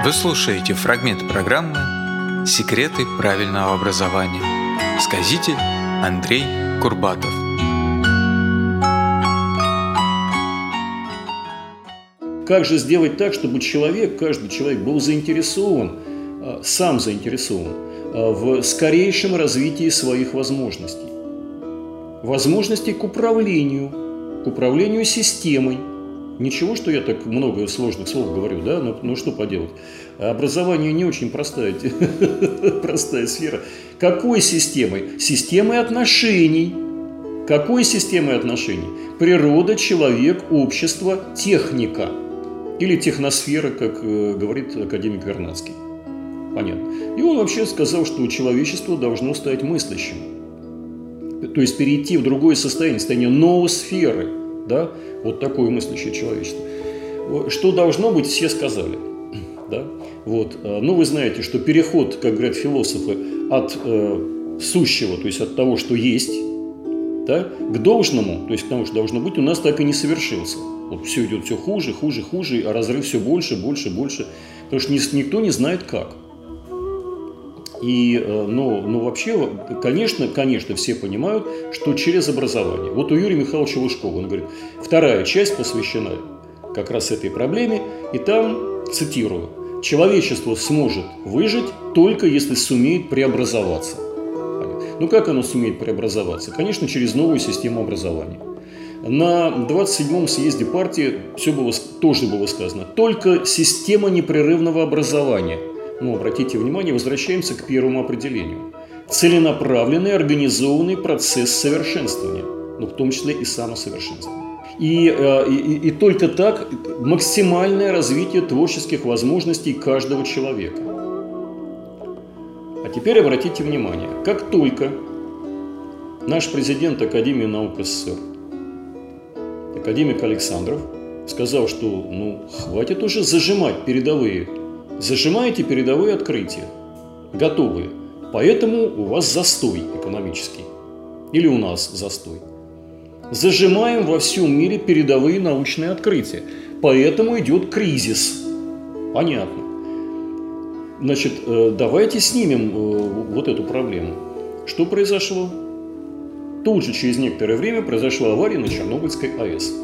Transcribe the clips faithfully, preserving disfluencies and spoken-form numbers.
Вы слушаете фрагмент программы «Секреты правильного образования». Сказитель Андрей Курбатов. Как же сделать так, чтобы человек, каждый человек был заинтересован, сам заинтересован в скорейшем развитии своих возможностей? Возможностей к управлению, к управлению системой. Ничего, что я так много сложных слов говорю, да, но, ну что поделать. Образование не очень простая, простая сфера. Какой системой? Системой отношений. Какой системой отношений? Природа, человек, общество, техника. Или техносфера, как э, говорит академик Вернадский. Понятно. И он вообще сказал, что человечество должно стать мыслящим. То есть перейти в другое состояние, состояние ноосферы. Да? Вот такое мыслящее человечество. Что должно быть, все сказали. Да? Вот. Ну, вы знаете, что переход, как говорят философы, от э, сущего, то есть от того, что есть, да, к должному, то есть к тому, что должно быть, у нас так и не совершился. Вот все идет все хуже, хуже, хуже, а разрыв все больше, больше, больше. Потому что никто не знает как. И, ну, ну, вообще, конечно, конечно, все понимают, что через образование. Вот у Юрия Михайловича Лужкова, он говорит, вторая часть посвящена как раз этой проблеме, и там, цитирую, «Человечество сможет выжить только если сумеет преобразоваться». Ну, как оно сумеет преобразоваться? Конечно, через новую систему образования. На двадцать седьмом съезде партии все было, тоже было сказано, только система непрерывного образования. Ну, обратите внимание, возвращаемся к первому определению. Целенаправленный, организованный процесс совершенствования, ну, в том числе и самосовершенствования. И, и, и только так максимальное развитие творческих возможностей каждого человека. А теперь обратите внимание, как только наш президент Академии наук СССР, академик Александров, сказал, что ну, хватит уже зажимать передовые Зажимаете передовые открытия, готовые, поэтому у вас застой экономический. Или у нас застой. Зажимаем во всем мире передовые научные открытия, поэтому идет кризис. Понятно. Значит, давайте снимем вот эту проблему. Что произошло? Тут же через некоторое время произошла авария на Чернобыльской АЭС.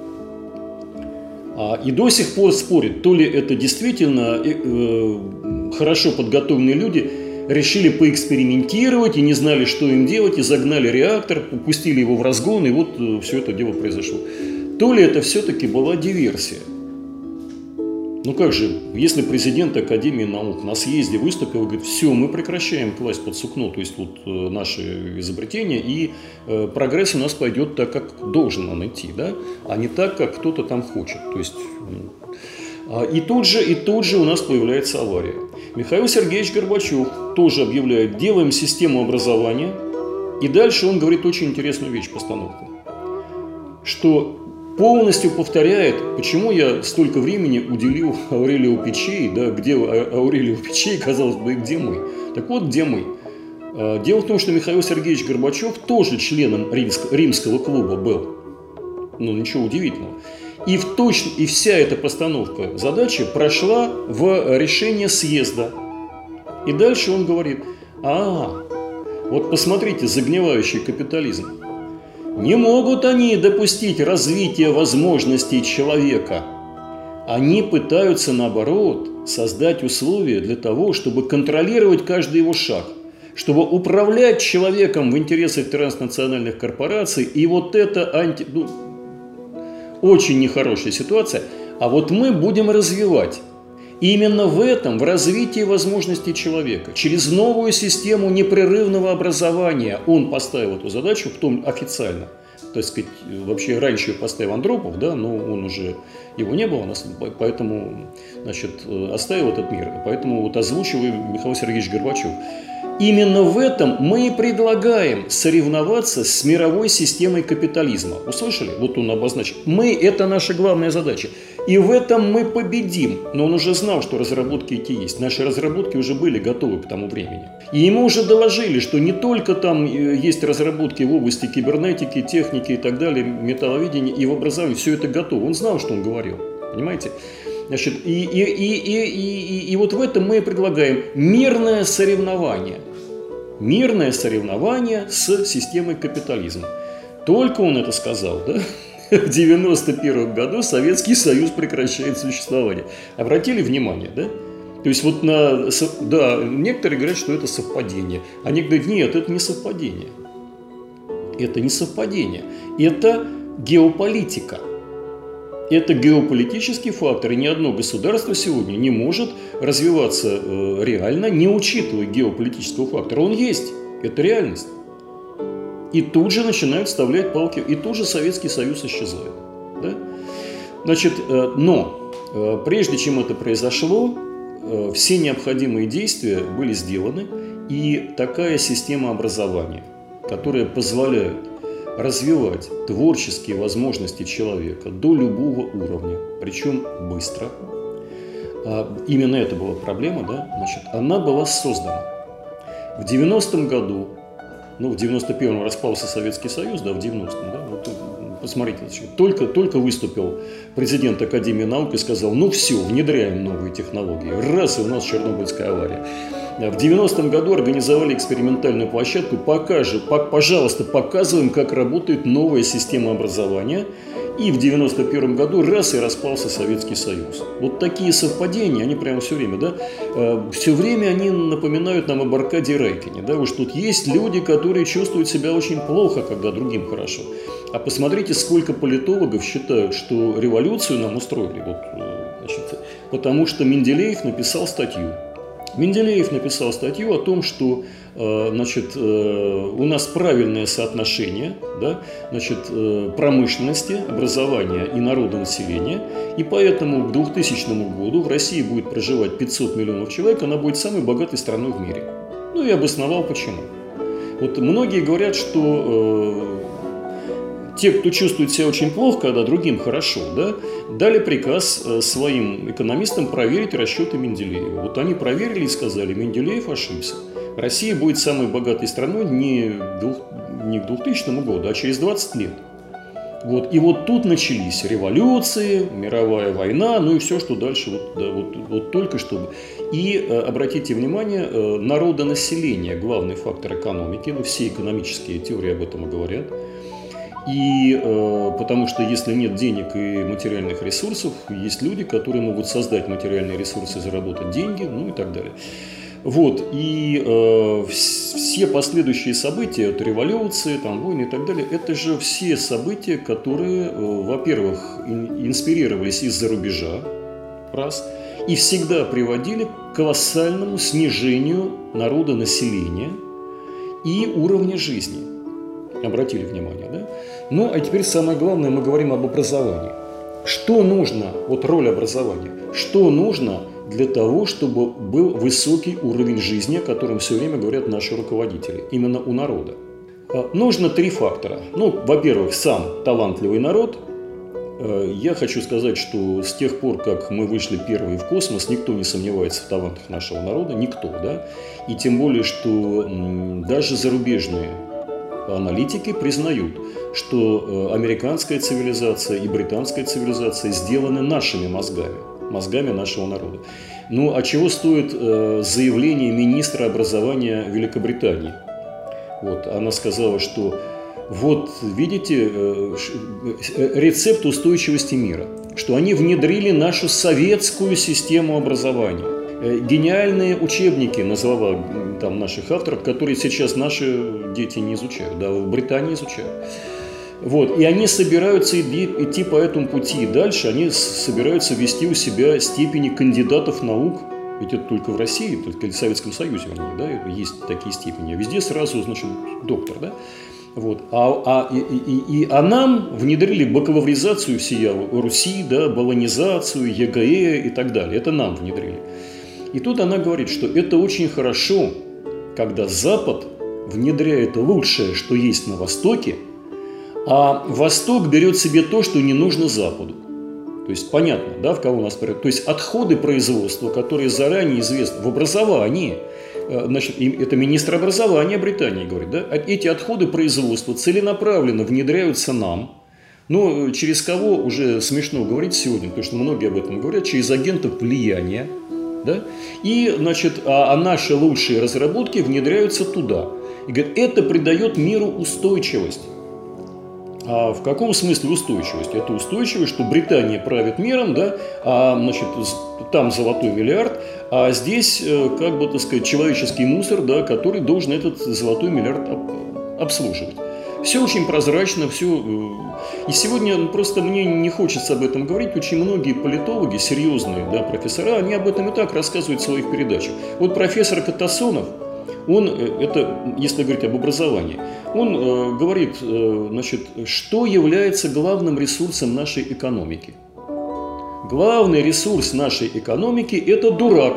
И до сих пор спорят, то ли это действительно э, хорошо подготовленные люди решили поэкспериментировать и не знали, что им делать, и загнали реактор, упустили его в разгон, и вот э, все это дело произошло. То ли это все-таки была диверсия. Ну как же, если президент Академии наук на съезде выступил и говорит, все, мы прекращаем класть под сукно, то есть вот э, наши изобретения, и э, прогресс у нас пойдет так, как должен он идти, да, а не так, как кто-то там хочет. То есть, э, и, тут же, и тут же у нас появляется авария. Михаил Сергеевич Горбачев тоже объявляет, делаем систему образования, и дальше он говорит очень интересную вещь, постановку, что полностью повторяет, почему я столько времени уделил Аурелию Пичей, да, где Аурелию Пичей, казалось бы, где мы. Так вот, где мы. Дело в том, что Михаил Сергеевич Горбачев тоже членом римского, римского клуба был. Ну, ничего удивительного. И, в точ... и вся эта постановка задачи прошла в решение съезда. И дальше он говорит, а, вот посмотрите, загнивающий капитализм. Не могут они допустить развития возможностей человека. Они пытаются, наоборот, создать условия для того, чтобы контролировать каждый его шаг, чтобы управлять человеком в интересах транснациональных корпораций. И вот это анти... ну, очень нехорошая ситуация. А вот мы будем развивать. И именно в этом, в развитии возможностей человека, через новую систему непрерывного образования он поставил эту задачу, в том официально, так сказать, вообще раньше ее поставил Андропов, да, но он уже, его не было у нас, поэтому, значит, оставил этот мир, поэтому вот озвучивает Михаил Сергеевич Горбачев. Именно в этом мы и предлагаем соревноваться с мировой системой капитализма. Услышали? Вот он обозначил. Мы – это наша главная задача. И в этом мы победим. Но он уже знал, что разработки эти есть. Наши разработки уже были готовы к тому времени. И ему уже доложили, что не только там есть разработки в области кибернетики, техники и так далее, металловедения и в образовании. Все это готово. Он знал, что он говорил. Понимаете? Значит, и, и, и, и, и, и, и вот в этом мы и предлагаем мирное соревнование. Мирное соревнование с системой капитализма. Только он это сказал, да? В девяносто первом году Советский Союз прекращает существование. Обратили внимание, да? То есть вот на... Да, некоторые говорят, что это совпадение. А некоторые говорят, нет, это не совпадение. Это не совпадение. Это геополитика. Это геополитический фактор, и ни одно государство сегодня не может развиваться э, реально, не учитывая геополитического фактора. Он есть, это реальность. И тут же начинают вставлять палки, и тут же Советский Союз исчезает. Да? Значит, э, но э, прежде чем это произошло, э, все необходимые действия были сделаны, и такая система образования, которая позволяет развивать творческие возможности человека до любого уровня, причем быстро. А именно это была проблема, да? Значит, она была создана. В девяностом году, ну, в девяносто первом распался Советский Союз, да, в девяностом, да, вот, посмотрите, только, только выступил президент Академии наук и сказал, ну все, внедряем новые технологии. Раз, и у нас Чернобыльская авария. В девяностом году организовали экспериментальную площадку. Покажи, пожалуйста, показываем, как работает новая система образования. И в девяносто первом году раз и распался Советский Союз. Вот такие совпадения, они прямо все время, да, все время они напоминают нам об Аркадии Райкине. Да, уж тут есть люди, которые чувствуют себя очень плохо, когда другим хорошо. А посмотрите, сколько политологов считают, что революцию нам устроили. Вот, значит, потому что Менделеев написал статью. Менделеев написал статью о том, что значит, у нас правильное соотношение, да, значит, промышленности, образования и народонаселения, и поэтому к двухтысячному году в России будет проживать пятьсот миллионов человек, она будет самой богатой страной в мире. Ну и обосновал почему. Вот многие говорят, что те, кто чувствует себя очень плохо, когда другим хорошо, да, дали приказ своим экономистам проверить расчеты Менделеева. Вот они проверили и сказали, Менделеев ошибся. Россия будет самой богатой страной не, двух, не к двухтысячному году, а через двадцать лет. Вот. И вот тут начались революции, мировая война, ну и все, что дальше, вот, да, вот, вот только что. И обратите внимание, народонаселение – главный фактор экономики, ну все экономические теории об этом и говорят. И э, потому что если нет денег и материальных ресурсов, есть люди, которые могут создать материальные ресурсы, заработать деньги, ну и так далее. Вот, и э, все последующие события, это революции, там, войны и так далее, это же все события, которые, э, во-первых, инспирировались из-за рубежа, раз, и всегда приводили к колоссальному снижению народонаселения и уровня жизни. Обратили внимание, да? Ну, а теперь самое главное, мы говорим об образовании. Что нужно, вот роль образования, что нужно для того, чтобы был высокий уровень жизни, о котором все время говорят наши руководители, именно у народа? Нужно три фактора. Ну, во-первых, сам талантливый народ. Я хочу сказать, что с тех пор, как мы вышли первые в космос, никто не сомневается в талантах нашего народа, никто, да? И тем более, что даже зарубежные аналитики признают, что американская цивилизация и британская цивилизация сделаны нашими мозгами, мозгами нашего народа. Ну, а чего стоит заявление министра образования Великобритании? Вот, она сказала, что вот, видите, рецепт устойчивости мира, что они внедрили нашу советскую систему образования. Гениальные учебники, назвала там наших авторов, которые сейчас наши дети не изучают, да, в Британии изучают. Вот, и они собираются идти по этому пути. И дальше они собираются вести у себя степени кандидатов наук. Ведь это только в России, только в Советском Союзе, вернее, да, есть такие степени. А везде сразу, значит, доктор, да. Вот. А, а, и, и, и, а нам внедрили бакалавризацию всея Руси, да, болонизацию, ЕГЭ и так далее. Это нам внедрили. И тут она говорит, что это очень хорошо, когда Запад внедряет лучшее, что есть на Востоке, а Восток берет себе то, что не нужно Западу. То есть понятно, да, в кого у нас порядок. То есть отходы производства, которые заранее известны в образовании, значит, это министр образования Британии говорит, да, эти отходы производства целенаправленно внедряются нам, Но через кого уже смешно говорить сегодня, потому что многие об этом говорят, через агентов влияния. Да? И, значит, а, а наши лучшие разработки внедряются туда. И говорят, это придает миру устойчивость. А в каком смысле устойчивость? Это устойчивость, что Британия правит миром, да, а, значит, там золотой миллиард, а здесь, как бы, так сказать, человеческий мусор, да, который должен этот золотой миллиард обслуживать. Все очень прозрачно, все. И сегодня просто мне не хочется об этом говорить. Очень многие политологи, серьезные, да, профессора, они об этом и так рассказывают в своих передачах. Вот профессор Катасонов, он, это, если говорить об образовании, он э, говорит, э, значит, что является главным ресурсом нашей экономики. Главный ресурс нашей экономики – это дурак.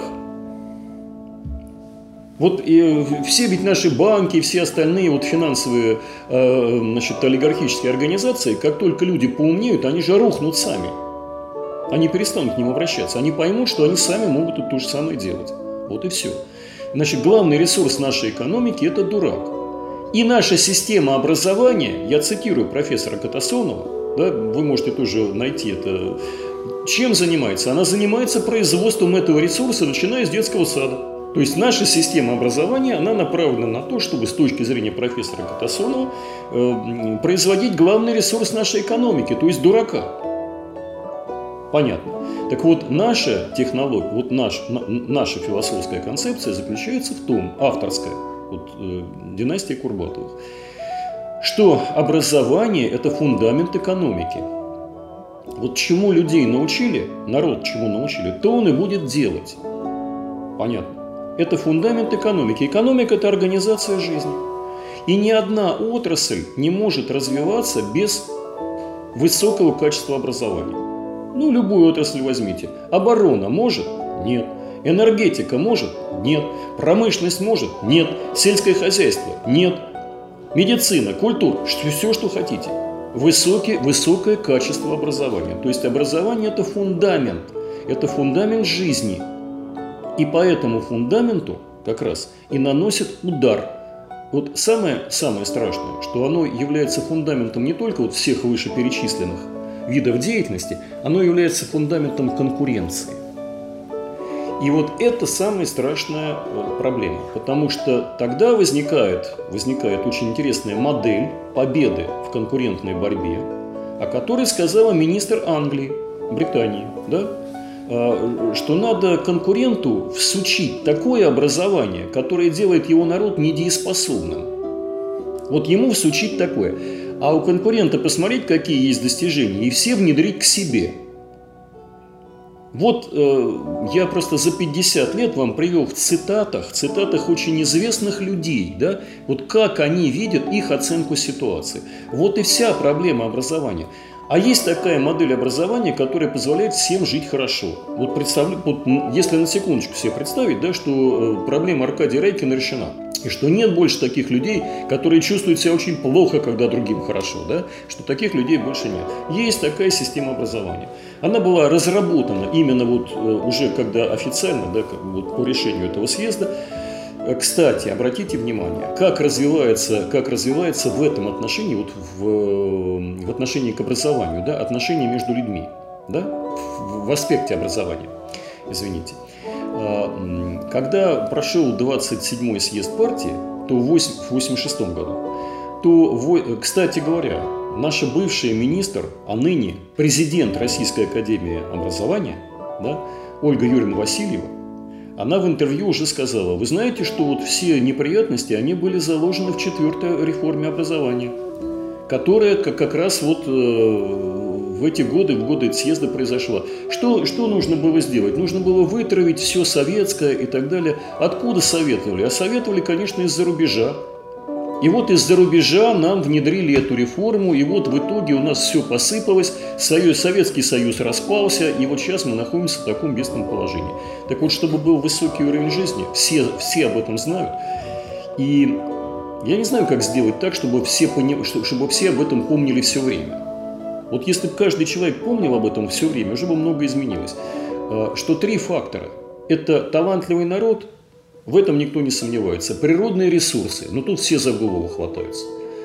Вот и все ведь наши банки, все остальные вот финансовые, э, значит, олигархические организации, как только люди поумнеют, они же рухнут сами. Они перестанут к ним обращаться. Они поймут, что они сами могут то же самое делать. Вот и все. Значит, главный ресурс нашей экономики – это дурак. И наша система образования, я цитирую профессора Катасонова, да, вы можете тоже найти это, чем занимается? Она занимается производством этого ресурса, начиная с детского сада. То есть наша система образования, она направлена на то, чтобы с точки зрения профессора Катасонова э, производить главный ресурс нашей экономики, то есть дурака. Понятно. Так вот, наша технология, вот наш, на, наша философская концепция заключается в том, авторская, вот, э, династия Курбатовых, что образование – это фундамент экономики. Вот чему людей научили, народ чему научили, то он и будет делать. Понятно. Это фундамент экономики. Экономика – это организация жизни. И ни одна отрасль не может развиваться без высокого качества образования. Ну, любую отрасль возьмите. Оборона может? Нет. Энергетика может? Нет. Промышленность может? Нет. Сельское хозяйство? Нет. Медицина, культура, все, что хотите. Высокий, высокое качество образования. То есть образование – это фундамент. Это фундамент жизни. И по этому фундаменту как раз и наносит удар. Вот самое, самое страшное, что оно является фундаментом не только вот всех вышеперечисленных видов деятельности, оно является фундаментом конкуренции. И вот это самая страшная проблема, потому что тогда возникает, возникает очень интересная модель победы в конкурентной борьбе, о которой сказала министр Англии, Британии, да? Что надо конкуренту всучить такое образование, которое делает его народ недееспособным. Вот ему всучить такое. А у конкурента посмотреть, какие есть достижения, и все внедрить к себе. Вот э, я просто за пятьдесят лет вам привел в цитатах, цитатах очень известных людей, да, вот как они видят их оценку ситуации. Вот и вся проблема образования. А есть такая модель образования, которая позволяет всем жить хорошо. Вот, представля... вот если на секундочку себе представить, да, что проблема Аркадия Райкина решена. И что нет больше таких людей, которые чувствуют себя очень плохо, когда другим хорошо. Да? Что таких людей больше нет. Есть такая система образования. Она была разработана именно вот уже когда официально, да, как, вот, по решению этого съезда. Кстати, обратите внимание, как развивается, как развивается в этом отношении, вот в, в отношении к образованию, да, отношения между людьми, да, в, в аспекте образования, извините. Когда прошел двадцать седьмой съезд партии, то в восемьдесят шестом году, то, кстати говоря, наша бывшая министр, а ныне президент Российской академии образования, да, Ольга Юрьевна Васильева, она в интервью уже сказала: вы знаете, что вот все неприятности, они были заложены в четвертой реформе образования, которая как раз вот в эти годы, в годы съезда произошла. Что, что нужно было сделать? Нужно было вытравить все советское и так далее. Откуда советовали? А советовали, конечно, из-за рубежа. И вот из-за рубежа нам внедрили эту реформу, и вот в итоге у нас все посыпалось, Союз, Советский Союз распался, и вот сейчас мы находимся в таком бедственном положении. Так вот, чтобы был высокий уровень жизни, все, все об этом знают, и я не знаю, как сделать так, чтобы все, пони... чтобы все об этом помнили все время. Вот если бы каждый человек помнил об этом все время, уже бы много изменилось. Что три фактора – это талантливый народ. В этом никто не сомневается. Природные ресурсы, но тут все за голову хватаются.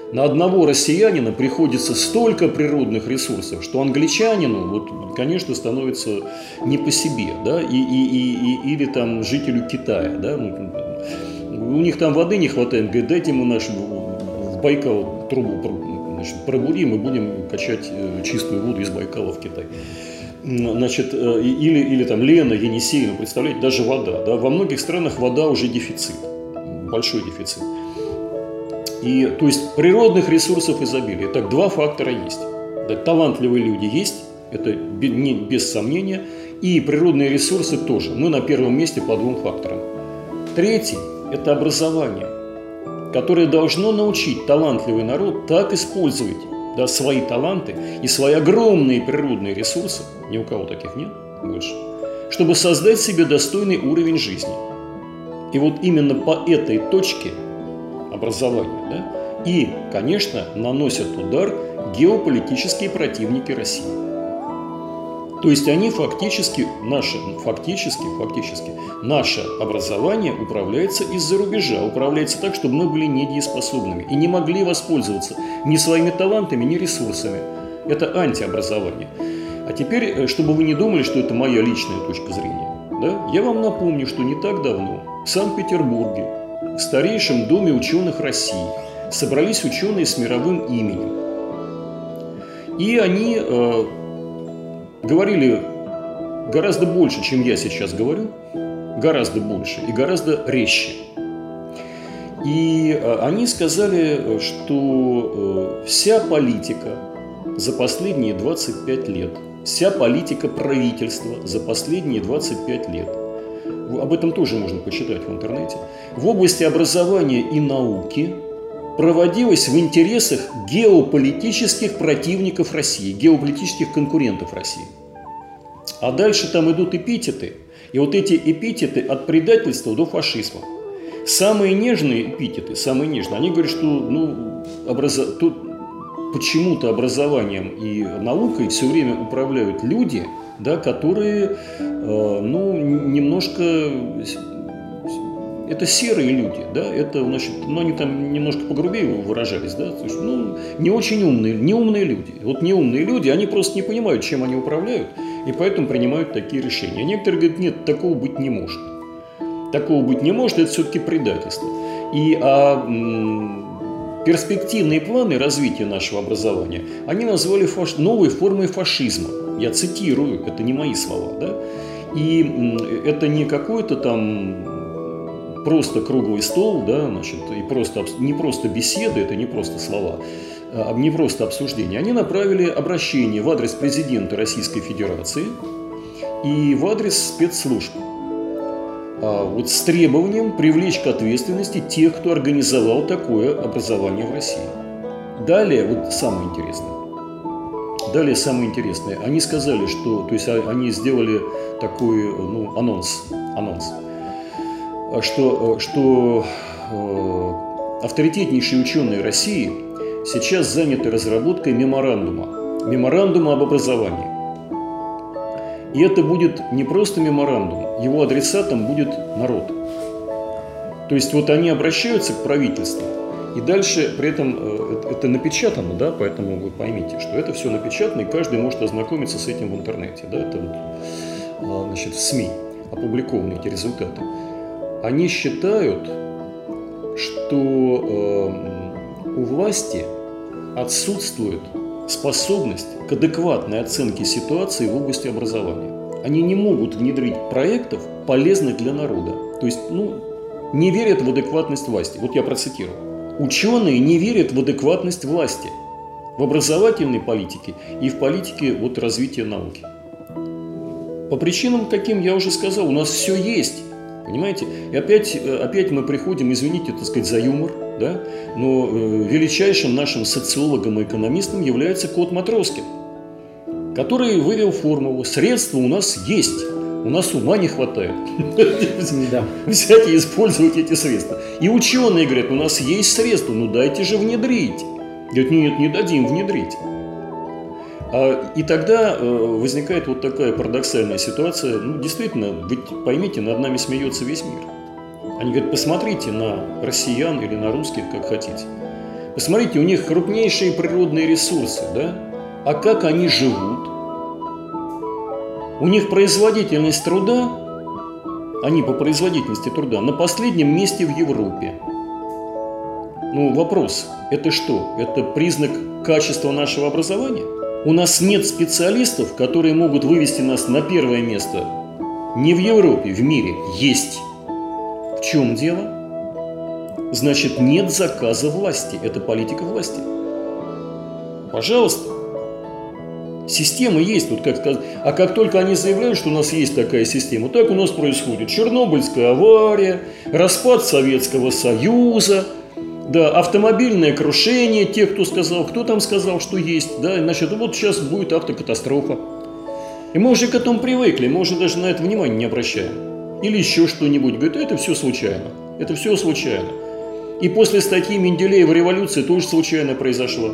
На одного россиянина приходится столько природных ресурсов, что англичанину, вот, конечно, становится не по себе, да, и, и, и, и, или там жителю Китая, да, у них там воды не хватает, говорит, дайте ему нашу в Байкал трубу, значит, пробурим и будем качать чистую воду из Байкала в Китай. Значит, или, или там Лена, Енисей, представляете, даже вода, да, во многих странах вода уже дефицит, большой дефицит. И, то есть природных ресурсов изобилие. Так, два фактора есть. Да, талантливые люди есть, это не, без сомнения, и природные ресурсы тоже. Мы на первом месте по двум факторам. Третий – это образование, которое должно научить талантливый народ так использовать, да, свои таланты и свои огромные природные ресурсы, ни у кого таких нет больше, чтобы создать себе достойный уровень жизни. И вот именно по этой точке образования, да, и, конечно, наносят удар геополитические противники России. То есть они фактически, наше, фактически, фактически, наше образование управляется из-за рубежа, управляется так, чтобы мы были недееспособными и не могли воспользоваться ни своими талантами, ни ресурсами. Это антиобразование. А теперь, чтобы вы не думали, что это моя личная точка зрения, да, я вам напомню, что не так давно в Санкт-Петербурге, в старейшем доме ученых России, собрались ученые с мировым именем. И они э, говорили гораздо больше, чем я сейчас говорю, гораздо больше и гораздо резче. И э, они сказали, что э, вся политика за последние двадцать пять лет, вся политика правительства за последние двадцать пять лет, об этом тоже можно почитать в интернете, в области образования и науки проводилась в интересах геополитических противников России, геополитических конкурентов России. А дальше там идут эпитеты, и вот эти эпитеты от предательства до фашизма. Самые нежные эпитеты, самые нежные, они говорят, что ну, образо... тут почему-то образованием и наукой все время управляют люди, да, которые, э, ну, немножко, это серые люди, да, это, значит, ну, они там немножко погрубее выражались, да, то есть, ну, не очень умные, неумные люди. Вот неумные люди, они просто не понимают, чем они управляют, и поэтому принимают такие решения. Некоторые говорят, нет, такого быть не может. Такого быть не может, это все-таки предательство. И а, перспективные планы развития нашего образования они назвали фаш... новой формой фашизма. Я цитирую, это не мои слова, да? И это не какой-то там просто круглый стол, да, значит, и просто, не просто беседы, это не просто слова, а не просто обсуждения. Они направили обращение в адрес президента Российской Федерации и в адрес спецслужб. Вот с требованием привлечь к ответственности тех, кто организовал такое образование в России. Далее, вот самое интересное. Далее самое интересное. Они сказали, что, то есть они сделали такой, ну, анонс, анонс, что, что э, авторитетнейшие ученые России сейчас заняты разработкой меморандума, меморандума об образовании. И это будет не просто меморандум, его адресатом будет народ. То есть вот они обращаются к правительству, и дальше при этом это напечатано, да, поэтому вы поймите, что это все напечатано, и каждый может ознакомиться с этим в интернете, да, это вот, значит, в СМИ опубликованы эти результаты. Они считают, что э, у власти отсутствует способность к адекватной оценке ситуации в области образования. Они не могут внедрить проектов, полезных для народа. То есть, ну, не верят в адекватность власти. Вот я процитирую. Ученые не верят в адекватность власти в образовательной политике и в политике вот, развития науки. По причинам, каким я уже сказал, у нас все есть. Понимаете? И опять, опять мы приходим, извините, так сказать, за юмор, да? Но величайшим нашим социологом и экономистом является Кот Матроскин, который вывел формулу «средства у нас есть, у нас ума не хватает». Взять и использовать эти средства. И ученые говорят, у нас есть средства, ну дайте же внедрить. Говорят, нет, не дадим внедрить. И тогда возникает вот такая парадоксальная ситуация. Ну, действительно, ведь поймите, над нами смеется весь мир. Они говорят, посмотрите на россиян или на русских, как хотите. Посмотрите, у них крупнейшие природные ресурсы, да? А как они живут? У них производительность труда, они по производительности труда на последнем месте в Европе. Ну, вопрос, это что? Это признак качества нашего образования? У нас нет специалистов, которые могут вывести нас на первое место. Не в Европе, в мире. Есть. В чем дело? Значит, нет заказа власти. Это политика власти. Пожалуйста. Система есть. Вот как сказать. А как только они заявляют, что у нас есть такая система, так у нас происходит Чернобыльская авария, распад Советского Союза, да, автомобильное крушение тех, кто сказал, кто там сказал, что есть. Да, значит, вот сейчас будет автокатастрофа. И мы уже к этому привыкли, мы уже даже на это внимание не обращаем. Или еще что-нибудь. Говорит, это все случайно. Это все случайно. И после статьи Менделеева революция тоже случайно произошла.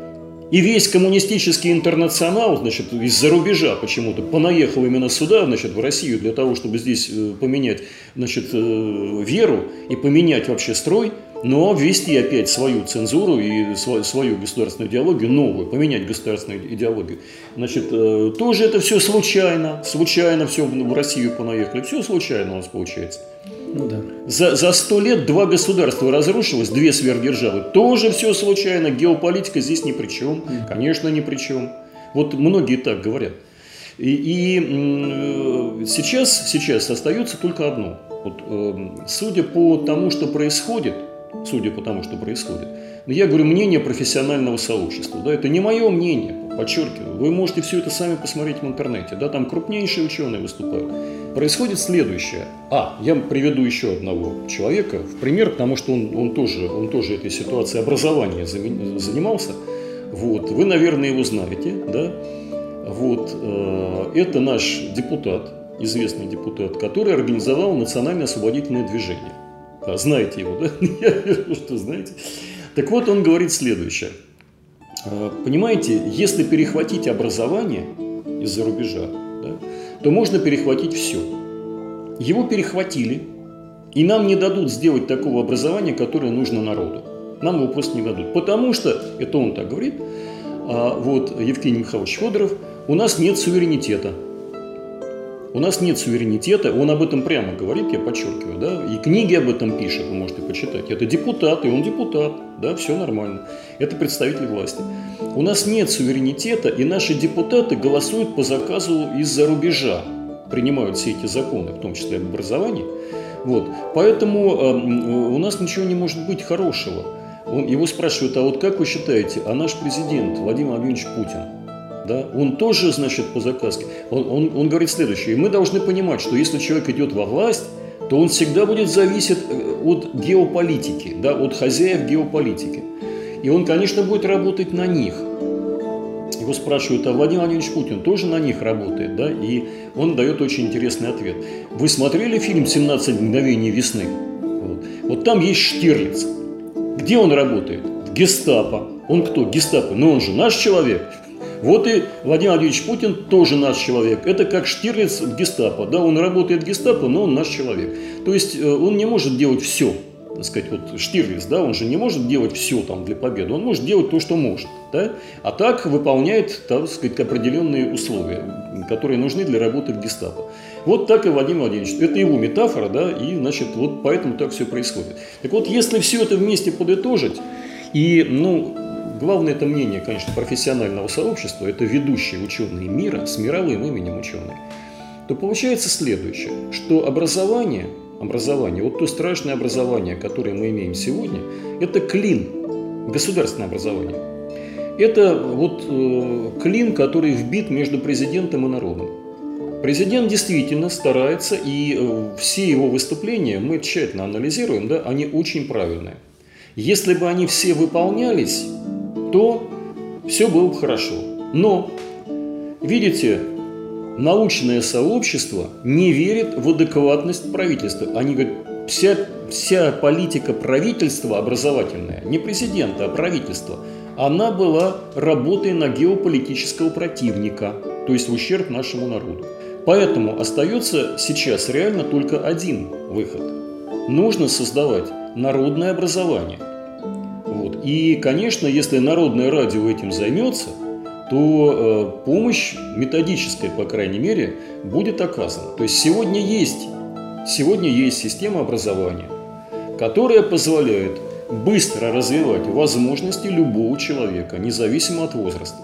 И весь коммунистический интернационал, значит, из-за рубежа почему-то понаехал именно сюда, значит, в Россию, для того, чтобы здесь поменять, значит, веру и поменять вообще строй, но ввести опять свою цензуру и свою государственную идеологию, новую, поменять государственную идеологию. Значит, тоже это все случайно, случайно все в Россию понаехали, все случайно у нас получается. Ну, да. За, за сто лет два государства разрушилось, две сверхдержавы. Тоже все случайно. Геополитика здесь ни при чем. Конечно, ни при чем. Вот многие так говорят. И, и э, сейчас, сейчас остается только одно. Вот, э, судя по тому, что происходит, судя по тому, что происходит, я говорю мнение профессионального сообщества. Да, это не мое мнение, подчеркиваю. Вы можете все это сами посмотреть в интернете. Да, там крупнейшие ученые выступают. Происходит следующее. А, я приведу еще одного человека в пример, потому что он, он, тоже, он тоже этой ситуацией образования занимался. Вот. Вы, наверное, его знаете. Да? Вот. Это наш депутат, известный депутат, который организовал национальное освободительное движение. Да, знаете его, да? Я вижу, что знаете. Так вот, он говорит следующее. Понимаете, если перехватить образование из-за рубежа, да, то можно перехватить все. Его перехватили, и нам не дадут сделать такого образования, которое нужно народу. Нам его просто не дадут. Потому что, это он так говорит, а вот Евгений Михайлович Федоров, у нас нет суверенитета. У нас нет суверенитета, он об этом прямо говорит, я подчеркиваю, да, и книги об этом пишет, вы можете почитать. Это депутат, и он депутат, да, все нормально. Это представитель власти. У нас нет суверенитета, и наши депутаты голосуют по заказу из-за рубежа, принимают все эти законы, в том числе об образовании. Вот. Поэтому э, у нас ничего не может быть хорошего. Он, его спрашивают, а вот как вы считаете, а наш президент Владимир Владимирович Путин, да, он тоже, значит, по заказке. Он, он, он говорит следующее. И мы должны понимать, что если человек идет во власть, то он всегда будет зависеть от геополитики, да, от хозяев геополитики. И он, конечно, будет работать на них. Его спрашивают, а Владимир Владимирович Путин тоже на них работает, да? И он дает очень интересный ответ. Вы смотрели фильм «семнадцать мгновений весны»? Вот, вот там есть Штирлиц. Где он работает? В гестапо. Он кто? Гестапо. Но он же наш человек. Вот и Владимир Владимирович Путин тоже наш человек. Это как Штирлиц в гестапо. Да, он работает в гестапо, но он наш человек. То есть он не может делать все. Так сказать, вот Штирлиц, да, он же не может делать все там для победы. Он может делать то, что может. Да? А так выполняет, так сказать, определенные условия, которые нужны для работы в гестапо. Вот так и Владимир Владимирович. Это его метафора, да, и, значит, вот поэтому так все происходит. Так вот, если все это вместе подытожить, и, ну, главное это мнение, конечно, профессионального сообщества, это ведущие ученые мира с мировым именем ученые, то получается следующее, что образование, образование, вот то страшное образование, которое мы имеем сегодня, это клин, государственное образование. Это вот э, клин, который вбит между президентом и народом. Президент действительно старается, и э, все его выступления мы тщательно анализируем, да, они очень правильные. Если бы они все выполнялись, то все было бы хорошо. Но, видите, научное сообщество не верит в адекватность правительства. Они говорят, вся, вся политика правительства образовательная, не президента, а правительства, она была работой на геополитического противника, то есть в ущерб нашему народу. Поэтому остается сейчас реально только один выход. Нужно создавать народное образование. Вот. И, конечно, если Народное радио этим займется, то помощь методическая, по крайней мере, будет оказана. То есть сегодня есть, сегодня есть система образования, которая позволяет быстро развивать возможности любого человека, независимо от возраста.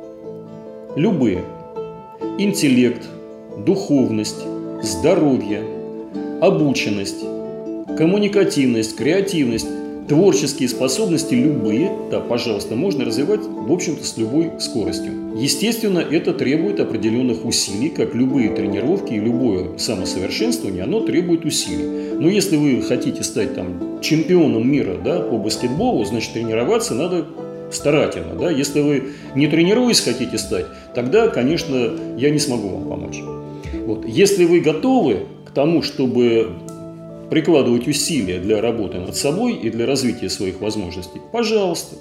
Любые. Интеллект, духовность, здоровье, обученность, коммуникативность, креативность, творческие способности любые, да, пожалуйста, можно развивать, в общем-то, с любой скоростью. Естественно, это требует определенных усилий, как любые тренировки и любое самосовершенствование, оно требует усилий. Но если вы хотите стать там чемпионом мира, да, по баскетболу, значит, тренироваться надо старательно. Да? Если вы не тренируясь хотите стать, тогда, конечно, я не смогу вам помочь. Вот. Если вы готовы к тому, чтобы прикладывать усилия для работы над собой и для развития своих возможностей, пожалуйста.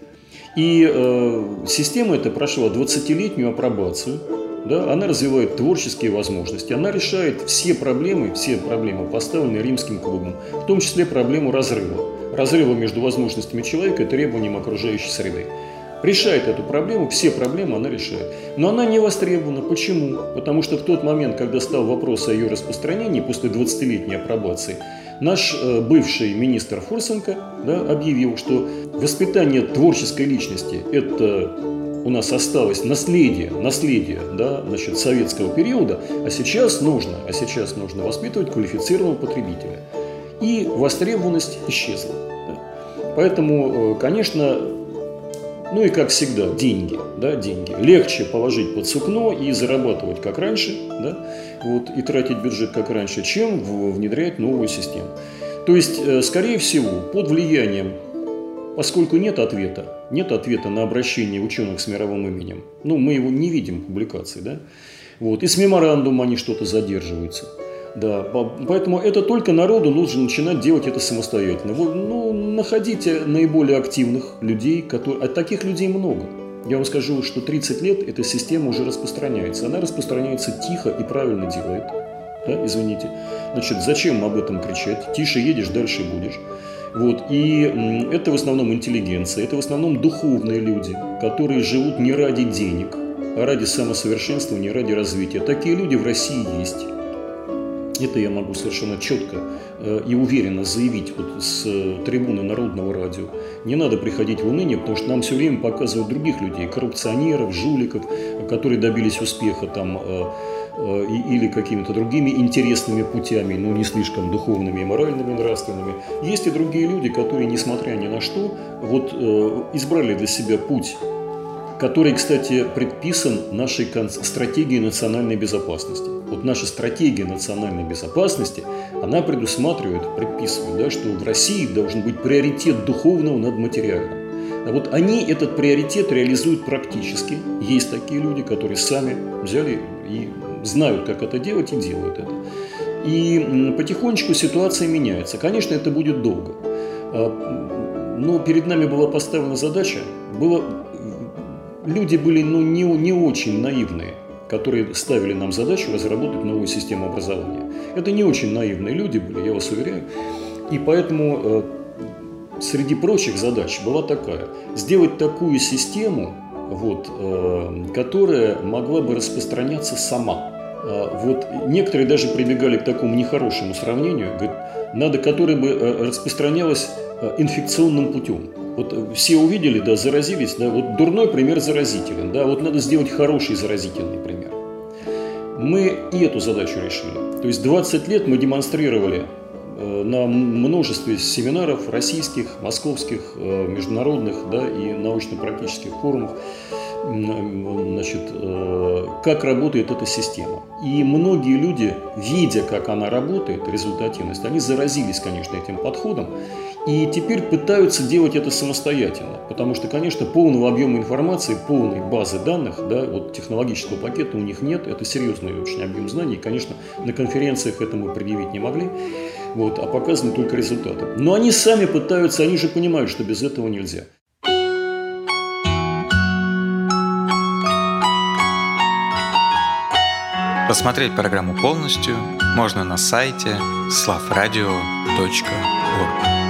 И э, система эта прошла двадцатилетнюю апробацию, да, она развивает творческие возможности, она решает все проблемы, все проблемы, поставленные Римским клубом, в том числе проблему разрыва, разрыва между возможностями человека и требованием окружающей среды. Решает эту проблему, все проблемы она решает. Но она не востребована. Почему? Потому что в тот момент, когда стал вопрос о ее распространении после двадцатилетней апробации, наш э, бывший министр Фурсенко, да, объявил, что воспитание творческой личности – это у нас осталось наследие, наследие, да, значит, советского периода, а сейчас нужно, а сейчас нужно воспитывать квалифицированного потребителя. И востребованность исчезла. Да. Поэтому, конечно, ну и как всегда, деньги, да, деньги. Легче положить под сукно и зарабатывать как раньше, да, вот, и тратить бюджет как раньше, чем внедрять новую систему. То есть, скорее всего, под влиянием, поскольку нет ответа, нет ответа на обращение ученых с мировым именем, ну, мы его не видим в публикации, да, вот, и с меморандумом они что-то задерживаются. Да, поэтому это только народу нужно начинать делать это самостоятельно. Ну, находите наиболее активных людей, которые... а таких людей много. Я вам скажу, что тридцать лет эта система уже распространяется. Она распространяется тихо и правильно делает. Да, извините. Значит, зачем об этом кричать? Тише едешь, дальше будешь. Вот. И это в основном интеллигенция, это в основном духовные люди, которые живут не ради денег, а ради самосовершенствования, ради развития. Такие люди в России есть. Это я могу совершенно четко э, и уверенно заявить вот с э, трибуны Народного радио. Не надо приходить в уныние, потому что нам все время показывают других людей, коррупционеров, жуликов, которые добились успеха там, э, э, или какими-то другими интересными путями, но не слишком духовными, моральными, нравственными. Есть и другие люди, которые, несмотря ни на что, вот, э, избрали для себя путь, который, кстати, предписан нашей стратегией национальной безопасности. Вот наша стратегия национальной безопасности, она предусматривает, предписывает, да, что в России должен быть приоритет духовного над материальным. А вот они этот приоритет реализуют практически. Есть такие люди, которые сами взяли и знают, как это делать, и делают это. И потихонечку ситуация меняется. Конечно, это будет долго. Но перед нами была поставлена задача, было... люди были ну, не, не очень наивные, которые ставили нам задачу разработать новую систему образования. Это не очень наивные люди были, я вас уверяю. И поэтому э, среди прочих задач была такая. Сделать такую систему, вот, э, которая могла бы распространяться сама. Э, вот, некоторые даже прибегали к такому нехорошему сравнению, говорят, надо, которая бы э, распространялась э, инфекционным путем. Вот все увидели, да, заразились, да, вот дурной пример заразителен, да, вот надо сделать хороший заразительный пример. Мы и эту задачу решили. То есть двадцать лет мы демонстрировали э, на множестве семинаров российских, московских, э, международных, да, и научно-практических форумов, значит, э, как работает эта система. И многие люди, видя, как она работает, результативность, они заразились, конечно, этим подходом. И теперь пытаются делать это самостоятельно, потому что, конечно, полного объема информации, полной базы данных, да, вот технологического пакета у них нет, это серьезный очень объем знаний, и, конечно, на конференциях это мы предъявить не могли, вот, а показаны только результаты. Но они сами пытаются, они же понимают, что без этого нельзя. Посмотреть программу полностью можно на сайте славрадио точка орг.